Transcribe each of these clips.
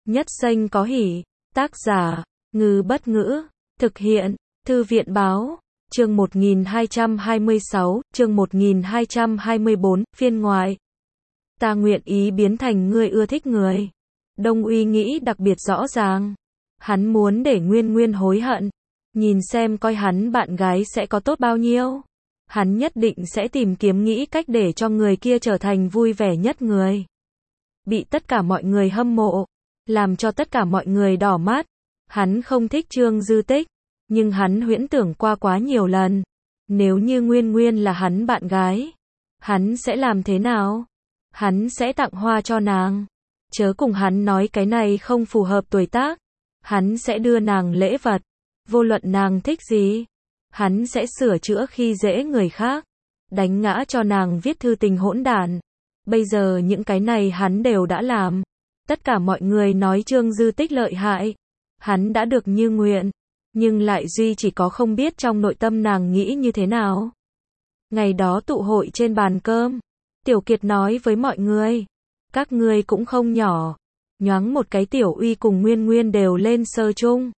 Nhất xanh có hỉ. Tác giả, Ngư Bất Ngữ. Thực hiện, Thư viện Báo. Chương 1226, chương 1224, phiên ngoại. Ta nguyện ý biến thành ngươi ưa thích người. Đông Uy nghĩ đặc biệt rõ ràng. Hắn muốn để Nguyên Nguyên hối hận. Nhìn xem coi hắn bạn gái sẽ có tốt bao nhiêu. Hắn nhất định sẽ tìm kiếm nghĩ cách để cho người kia trở thành vui vẻ nhất người. Bị tất cả mọi người hâm mộ. Làm cho tất cả mọi người đỏ mắt. Hắn không thích Trương Dư Tích. Nhưng hắn huyễn tưởng qua quá nhiều lần. Nếu như Nguyên Nguyên là hắn bạn gái. Hắn sẽ làm thế nào? Hắn sẽ tặng hoa cho nàng. Chớ cùng hắn nói cái này không phù hợp tuổi tác. Hắn sẽ đưa nàng lễ vật. Vô luận nàng thích gì. Hắn sẽ sửa chữa khi dễ người khác. Đánh ngã cho nàng viết thư tình hỗn đản. Bây giờ những cái này hắn đều đã làm. Tất cả mọi người nói Trương Dư Tích lợi hại. Hắn đã được như nguyện. Nhưng lại duy chỉ có không biết trong nội tâm nàng nghĩ như thế nào. Ngày đó tụ hội trên bàn cơm. Tiểu Kiệt nói với mọi người. Các ngươi cũng không nhỏ. Nhoáng một cái Tiểu Uy cùng Nguyên Nguyên đều lên sơ chung.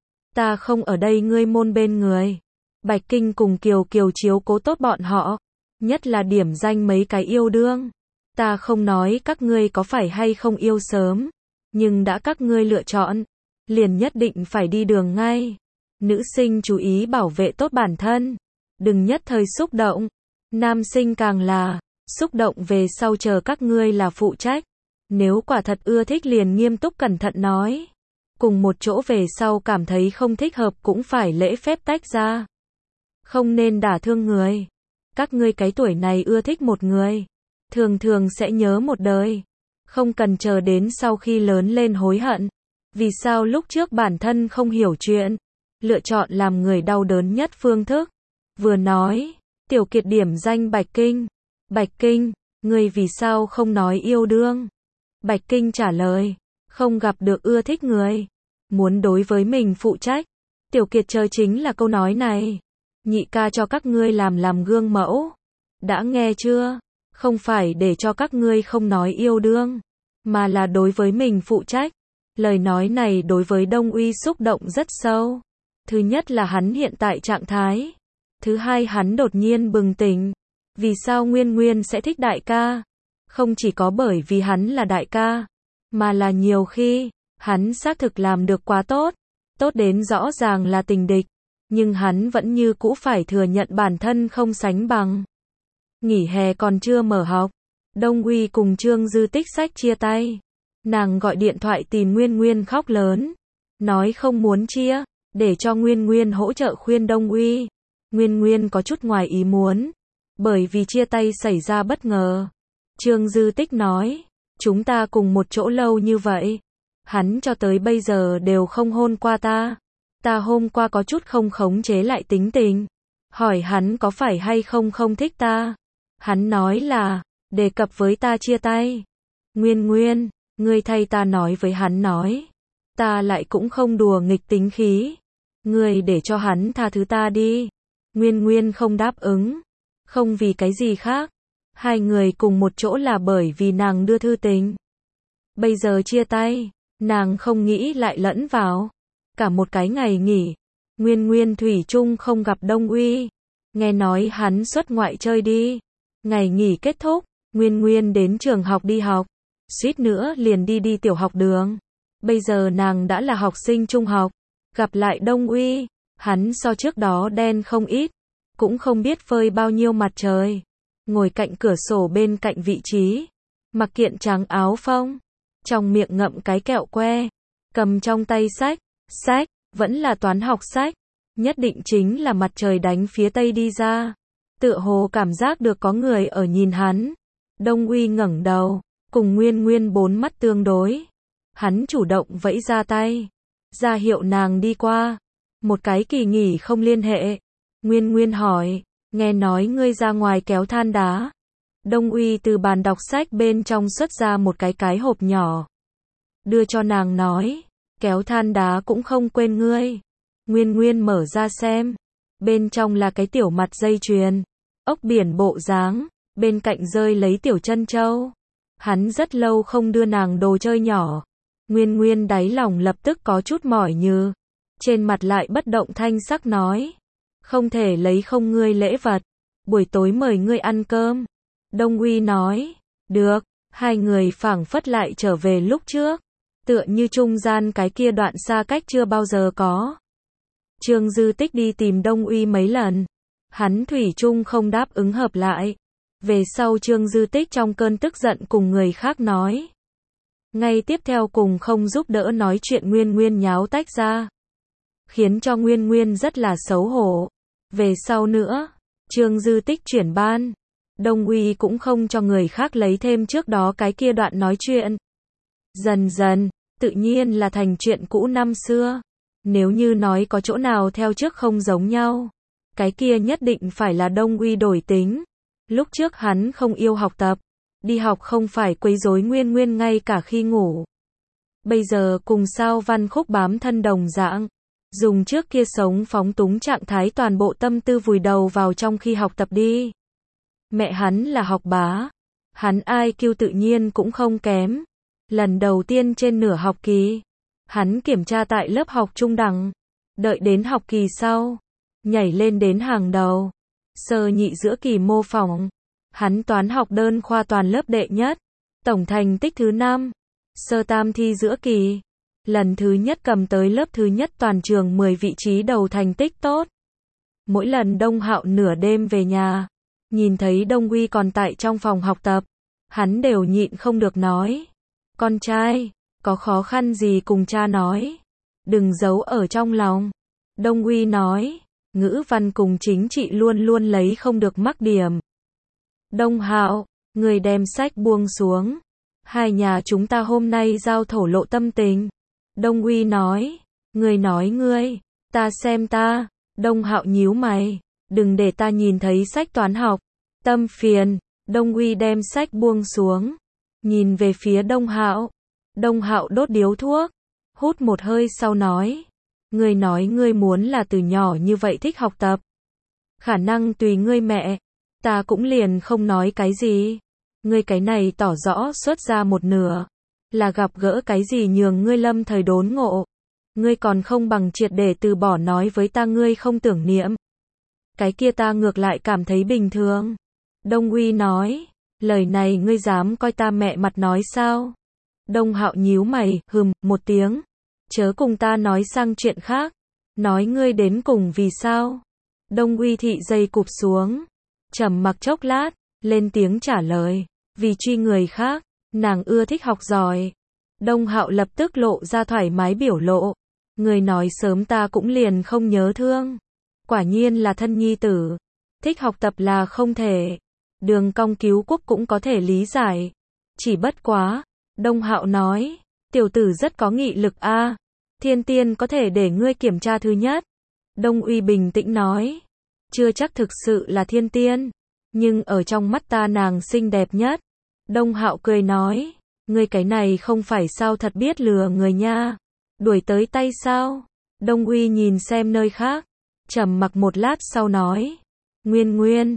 Ta không ở đây ngươi môn bên người. Bạch Kinh cùng Kiều Kiều chiếu cố tốt bọn họ. Nhất là điểm danh mấy cái yêu đương. Ta không nói các ngươi có phải hay không yêu sớm. Nhưng đã các ngươi lựa chọn. Liền nhất định phải đi đường ngay. Nữ sinh chú ý bảo vệ tốt bản thân. Đừng nhất thời xúc động. Nam sinh càng là xúc động về sau chờ các ngươi là phụ trách. Nếu quả thật ưa thích liền nghiêm túc cẩn thận nói. Cùng một chỗ về sau cảm thấy không thích hợp cũng phải lễ phép tách ra. Không nên đả thương người. Các ngươi cái tuổi này ưa thích một người. Thường thường sẽ nhớ một đời. Không cần chờ đến sau khi lớn lên hối hận. Vì sao lúc trước bản thân không hiểu chuyện. Lựa chọn làm người đau đớn nhất phương thức. Vừa nói, Tiểu Kiệt điểm danh Bạch Kinh. Bạch Kinh, ngươi vì sao không nói yêu đương? Bạch Kinh trả lời, không gặp được ưa thích người. Muốn đối với mình phụ trách. Tiểu Kiệt chờ chính là câu nói này. Nhị ca cho các ngươi làm gương mẫu. Đã nghe chưa? Không phải để cho các ngươi không nói yêu đương. Mà là đối với mình phụ trách. Lời nói này đối với Đông Uy xúc động rất sâu. Thứ nhất là hắn hiện tại trạng thái. Thứ hai hắn đột nhiên bừng tỉnh. Vì sao Nguyên Nguyên sẽ thích đại ca? Không chỉ có bởi vì hắn là đại ca. Mà là nhiều khi, hắn xác thực làm được quá tốt. Tốt đến rõ ràng là tình địch. Nhưng hắn vẫn như cũ phải thừa nhận bản thân không sánh bằng. Nghỉ hè còn chưa mở học. Đông Uy cùng Trương Dư Tích sách chia tay. Nàng gọi điện thoại tìm Nguyên Nguyên khóc lớn. Nói không muốn chia. Để cho Nguyên Nguyên hỗ trợ khuyên Đông Uy. Nguyên Nguyên có chút ngoài ý muốn. Bởi vì chia tay xảy ra bất ngờ. Trương Dư Tích nói. Chúng ta cùng một chỗ lâu như vậy. Hắn cho tới bây giờ đều không hôn qua ta. Ta hôm qua có chút không khống chế lại tính tình. Hỏi hắn có phải hay không không thích ta. Hắn nói là, đề cập với ta chia tay. Nguyên Nguyên, ngươi thay ta nói với hắn nói. Ta lại cũng không đùa nghịch tính khí. Ngươi để cho hắn tha thứ ta đi. Nguyên Nguyên không đáp ứng. Không vì cái gì khác. Hai người cùng một chỗ là bởi vì nàng đưa thư tình. Bây giờ chia tay, nàng không nghĩ lại lẫn vào. Cả một cái ngày nghỉ. Nguyên Nguyên thủy chung không gặp Đông Uy. Nghe nói hắn xuất ngoại chơi đi. Ngày nghỉ kết thúc, Nguyên Nguyên đến trường học đi học. Suýt nữa liền đi tiểu học đường. Bây giờ nàng đã là học sinh trung học. Gặp lại Đông Uy, hắn so trước đó đen không ít. Cũng không biết phơi bao nhiêu mặt trời. Ngồi cạnh cửa sổ bên cạnh vị trí. Mặc kiện trắng áo phông. Trong miệng ngậm cái kẹo que. Cầm trong tay sách. Sách, vẫn là toán học sách. Nhất định chính là mặt trời đánh phía tây đi ra. Tựa hồ cảm giác được có người ở nhìn hắn. Đông Uy ngẩng đầu. Cùng Nguyên Nguyên bốn mắt tương đối. Hắn chủ động vẫy ra tay. Ra hiệu nàng đi qua. Một cái kỳ nghỉ không liên hệ. Nguyên Nguyên hỏi. Nghe nói ngươi ra ngoài kéo than đá. Đông Uy từ bàn đọc sách bên trong xuất ra một cái hộp nhỏ. Đưa cho nàng nói. Kéo than đá cũng không quên ngươi. Nguyên Nguyên mở ra xem. Bên trong là cái tiểu mặt dây chuyền. Ốc biển bộ dáng. Bên cạnh rơi lấy tiểu chân châu. Hắn rất lâu không đưa nàng đồ chơi nhỏ. Nguyên Nguyên đáy lòng lập tức có chút mỏi nhừ. Trên mặt lại bất động thanh sắc nói. Không thể lấy không ngươi lễ vật. Buổi tối mời ngươi ăn cơm. Đông Uy nói. Được. Hai người phảng phất lại trở về lúc trước. Tựa như trung gian cái kia đoạn xa cách chưa bao giờ có. Trương Dư Tích đi tìm Đông Uy mấy lần. Hắn thủy chung không đáp ứng hợp lại. Về sau Trương Dư Tích trong cơn tức giận cùng người khác nói. Ngay tiếp theo cùng không giúp đỡ nói chuyện Nguyên Nguyên nháo tách ra. Khiến cho Nguyên Nguyên rất là xấu hổ. Về sau nữa, Trương Dư Tích chuyển ban. Đông Uy cũng không cho người khác lấy thêm trước đó cái kia đoạn nói chuyện. Dần dần, tự nhiên là thành chuyện cũ năm xưa. Nếu như nói có chỗ nào theo trước không giống nhau, cái kia nhất định phải là Đông Uy đổi tính. Lúc trước hắn không yêu học tập, đi học không phải quấy rối Nguyên Nguyên ngay cả khi ngủ. Bây giờ cùng Sao Văn Khúc bám thân đồng dạng, dùng trước kia sống phóng túng trạng thái toàn bộ tâm tư vùi đầu vào trong khi học tập đi. Mẹ hắn là học bá, hắn IQ tự nhiên cũng không kém. Lần đầu tiên trên nửa học kỳ, hắn kiểm tra tại lớp học trung đẳng, đợi đến học kỳ sau, nhảy lên đến hàng đầu. Sơ nhị giữa kỳ mô phỏng, hắn toán học đơn khoa toàn lớp đệ nhất, tổng thành tích thứ 5. Sơ tam thi giữa kỳ, lần thứ nhất cầm tới lớp thứ nhất toàn trường 10 vị trí đầu thành tích tốt. Mỗi lần Đông Hạo nửa đêm về nhà, nhìn thấy Đông Uy còn tại trong phòng học tập, hắn đều nhịn không được nói. Con trai, có khó khăn gì cùng cha nói, đừng giấu ở trong lòng. Đông Uy nói, ngữ văn cùng chính trị luôn luôn lấy không được mắc điểm. Đông Hạo, người đem sách buông xuống. Hai nhà chúng ta hôm nay giao thổ lộ tâm tình. Đông Uy nói, ngươi, ta xem ta. Đông Hạo nhíu mày, đừng để ta nhìn thấy sách toán học. Tâm phiền. Đông Uy đem sách buông xuống, nhìn về phía Đông Hạo. Đông Hạo đốt điếu thuốc, hút một hơi sau nói, ngươi nói ngươi muốn là từ nhỏ như vậy thích học tập. Khả năng tùy ngươi mẹ, ta cũng liền không nói cái gì. Ngươi cái này tỏ rõ xuất ra một nửa, là gặp gỡ cái gì nhường ngươi lâm thời đốn ngộ. Ngươi còn không bằng triệt để từ bỏ nói với ta ngươi không tưởng niệm. Cái kia ta ngược lại cảm thấy bình thường. Đông Uy nói, lời này ngươi dám coi ta mẹ mặt nói sao? Đông Hạo nhíu mày, một tiếng. Chớ cùng ta nói sang chuyện khác. Nói ngươi đến cùng vì sao? Đông Uy thị dây cụp xuống. Trầm mặc chốc lát, lên tiếng trả lời. Vì truy người khác, nàng ưa thích học giỏi. Đông Hạo lập tức lộ ra thoải mái biểu lộ. Người nói sớm ta cũng liền không nhớ thương. Quả nhiên là thân nhi tử. Thích học tập là không thể. Đường Cong cứu quốc cũng có thể lý giải. Chỉ bất quá. Đông Hạo nói, tiểu tử rất có nghị lực a. Thiên Tiên có thể để ngươi kiểm tra thứ nhất. Đông Uy bình tĩnh nói, chưa chắc thực sự là Thiên Tiên, nhưng ở trong mắt ta nàng xinh đẹp nhất. Đông Hạo cười nói, ngươi cái này không phải sao thật biết lừa người nha. Đuổi tới tay sao? Đông Uy nhìn xem nơi khác, trầm mặc một lát sau nói, Nguyên Nguyên,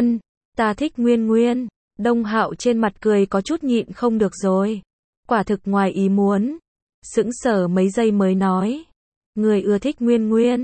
ta thích Nguyên Nguyên. Đông Hạo trên mặt cười có chút nhịn không được rồi. Quả thực ngoài ý muốn. Sững sờ mấy giây mới nói. Người ưa thích Nguyên Nguyên.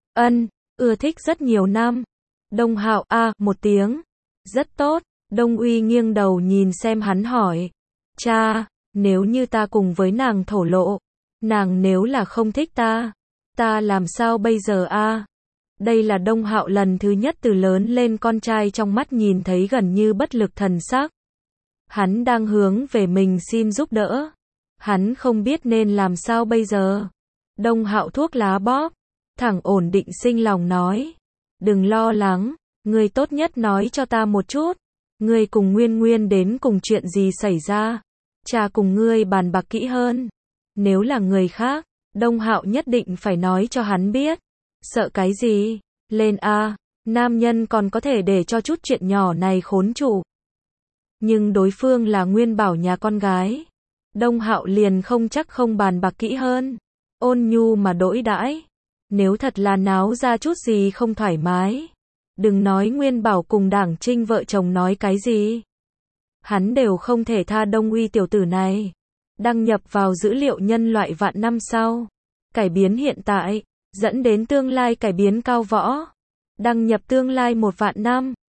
Ưa thích rất nhiều năm. Đông Hạo một tiếng. Rất tốt. Đông Uy nghiêng đầu nhìn xem hắn hỏi. Cha, nếu như ta cùng với nàng thổ lộ, nàng nếu là không thích ta làm sao bây giờ a? Đây là Đông Hạo lần thứ nhất từ lớn lên con trai trong mắt nhìn thấy gần như bất lực thần sắc. Hắn đang hướng về mình xin giúp đỡ. Hắn không biết nên làm sao bây giờ. Đông Hạo thuốc lá bóp, thẳng ổn định sinh lòng nói. Đừng lo lắng, ngươi tốt nhất nói cho ta một chút. Ngươi cùng Nguyên Nguyên đến cùng chuyện gì xảy ra? Cha cùng ngươi bàn bạc kỹ hơn. Nếu là người khác, Đông Hạo nhất định phải nói cho hắn biết. Sợ cái gì? Lên a, nam nhân còn có thể để cho chút chuyện nhỏ này khốn chủ. Nhưng đối phương là Nguyên Bảo nhà con gái. Đông Hạo liền không chắc không bàn bạc kỹ hơn. Ôn nhu mà đỗi đãi. Nếu thật là náo ra chút gì không thoải mái, đừng nói Nguyên Bảo cùng Đảng Trinh vợ chồng nói cái gì, hắn đều không thể tha Đông Uy tiểu tử này. đăng nhập vào dữ liệu nhân loại vạn năm sau. Cải biến hiện tại, dẫn đến tương lai cải biến cao võ. Đăng nhập tương lai 1 vạn năm.